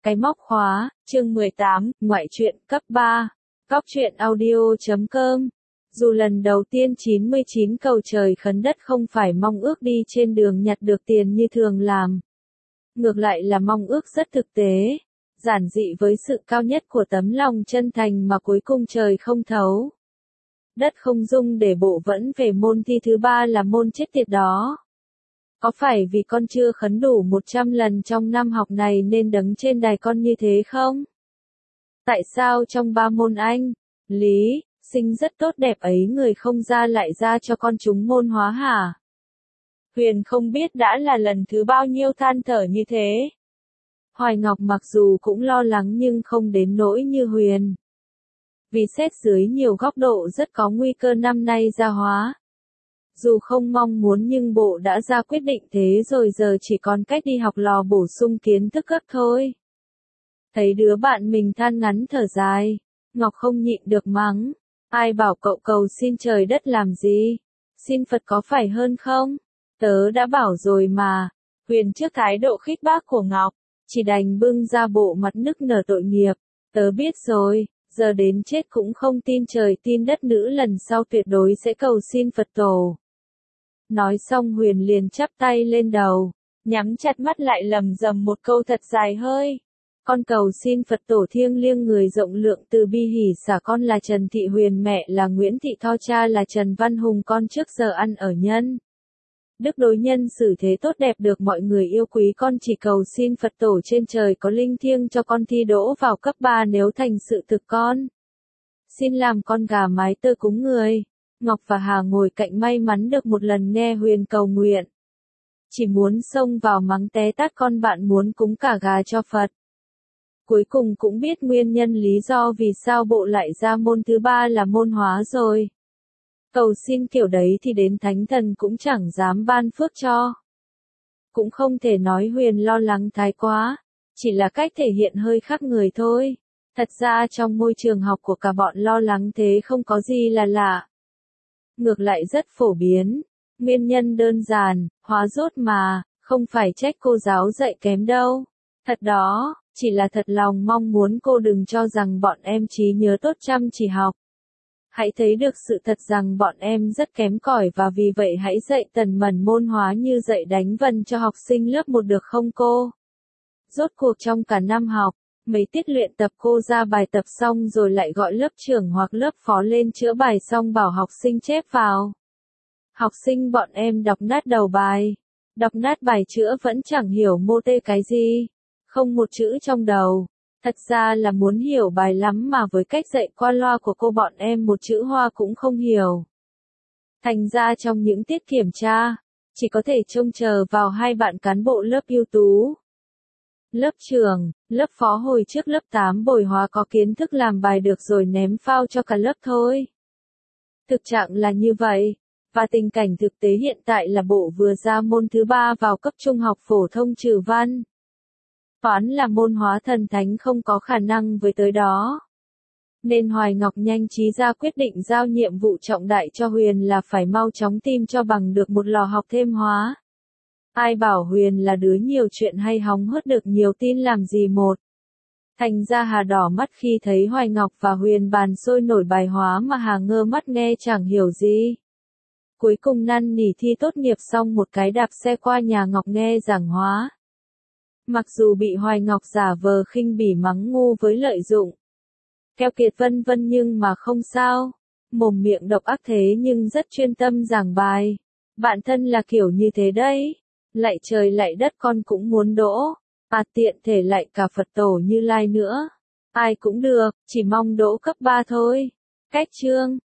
Cái móc khóa, chương 18, ngoại truyện cấp 3. Cóc truyện audio.com. Dù lần đầu tiên 99 cầu trời khấn đất không phải mong ước đi trên đường nhặt được tiền như thường làm. Ngược lại là mong ước rất thực tế, giản dị với sự cao nhất của tấm lòng chân thành mà cuối cùng trời không thấu. Đất không dung để bộ vẫn về môn thi thứ 3 là môn chết tiệt đó. Có phải vì con chưa khấn đủ 100 lần trong năm học này nên đấng trên đài con như thế không? Tại sao trong 3 môn Anh, lý, sinh rất tốt đẹp ấy người không ra lại ra cho con chúng môn hóa hả? Huyền không biết đã là lần thứ bao nhiêu than thở như thế. Hoài Ngọc mặc dù cũng lo lắng nhưng không đến nỗi như Huyền. Vì xét dưới nhiều góc độ rất có nguy cơ năm nay ra hóa. Dù không mong muốn nhưng bộ đã ra quyết định thế rồi, giờ chỉ còn cách đi học lò bổ sung kiến thức gấp thôi. Thấy đứa bạn mình than ngắn thở dài, Ngọc không nhịn được mắng. Ai bảo cậu cầu xin trời đất làm gì? Xin Phật có phải hơn không? Tớ đã bảo rồi mà. Huyền trước thái độ khích bác của Ngọc, chỉ đành bưng ra bộ mặt nức nở tội nghiệp. Tớ biết rồi, giờ đến chết cũng không tin trời tin đất nữ, lần sau tuyệt đối sẽ cầu xin Phật tổ. Nói xong Huyền liền chắp tay lên đầu, nhắm chặt mắt lại lầm rầm một câu thật dài hơi. Con cầu xin Phật tổ thiêng liêng người rộng lượng từ bi hỷ xả, con là Trần Thị Huyền, mẹ là Nguyễn Thị Tho, cha là Trần Văn Hùng, con trước giờ ăn ở nhân đức đối nhân xử thế tốt đẹp được mọi người yêu quý, con chỉ cầu xin Phật tổ trên trời có linh thiêng cho con thi đỗ vào cấp 3 nếu thành sự thực con. Xin làm con gà mái tơ cúng người. Ngọc và Hà ngồi cạnh may mắn được một lần nghe Huyền cầu nguyện. Chỉ muốn xông vào mắng té tát con bạn muốn cúng cả gà cho Phật. Cuối cùng cũng biết nguyên nhân lý do vì sao bộ lại ra môn thứ 3 là môn hóa rồi. Cầu xin kiểu đấy thì đến thánh thần cũng chẳng dám ban phước cho. Cũng không thể nói Huyền lo lắng thái quá, chỉ là cách thể hiện hơi khác người thôi. Thật ra trong môi trường học của cả bọn lo lắng thế không có gì là lạ. Ngược lại rất phổ biến. Nguyên nhân đơn giản, hóa dốt mà, không phải trách cô giáo dạy kém đâu. Thật đó, chỉ là thật lòng mong muốn cô đừng cho rằng bọn em trí nhớ tốt chăm chỉ học. Hãy thấy được sự thật rằng bọn em rất kém cỏi và vì vậy hãy dạy tần mẩn môn hóa như dạy đánh vần cho học sinh lớp 1 được không cô? Rốt cuộc trong cả năm học, mấy tiết luyện tập cô ra bài tập xong rồi lại gọi lớp trưởng hoặc lớp phó lên chữa bài xong bảo học sinh chép vào. Học sinh bọn em đọc nát đầu bài, đọc nát bài chữa vẫn chẳng hiểu mô tê cái gì, không một chữ trong đầu. Thật ra là muốn hiểu bài lắm mà với cách dạy qua loa của cô bọn em một chữ hoa cũng không hiểu. Thành ra trong những tiết kiểm tra, chỉ có thể trông chờ vào hai bạn cán bộ lớp ưu tú. Lớp trưởng, lớp phó hồi trước lớp 8 bồi hóa có kiến thức làm bài được rồi ném phao cho cả lớp thôi. Thực trạng là như vậy, và tình cảnh thực tế hiện tại là bộ vừa ra môn thứ 3 vào cấp trung học phổ thông trừ văn. Toán là môn hóa thần thánh không có khả năng với tới đó. Nên Hoài Ngọc nhanh trí ra quyết định giao nhiệm vụ trọng đại cho Huyền là phải mau chóng tìm cho bằng được một lò học thêm hóa. Ai bảo Huyền là đứa nhiều chuyện hay hóng hớt được nhiều tin làm gì một. Thành ra Hà đỏ mắt khi thấy Hoài Ngọc và Huyền bàn sôi nổi bài hóa mà Hà ngơ mắt nghe chẳng hiểu gì. Cuối cùng năn nỉ thi tốt nghiệp xong một cái đạp xe qua nhà Ngọc nghe giảng hóa. Mặc dù bị Hoài Ngọc giả vờ khinh bỉ mắng ngu với lợi dụng, keo kiệt vân vân nhưng mà không sao. Mồm miệng độc ác thế nhưng rất chuyên tâm giảng bài. Bạn thân là kiểu như thế đấy. Lạy trời lạy đất con cũng muốn đỗ. Tiện thể lại cả Phật tổ Như Lai nữa. Ai cũng được, chỉ mong đỗ cấp 3 thôi. Cách chương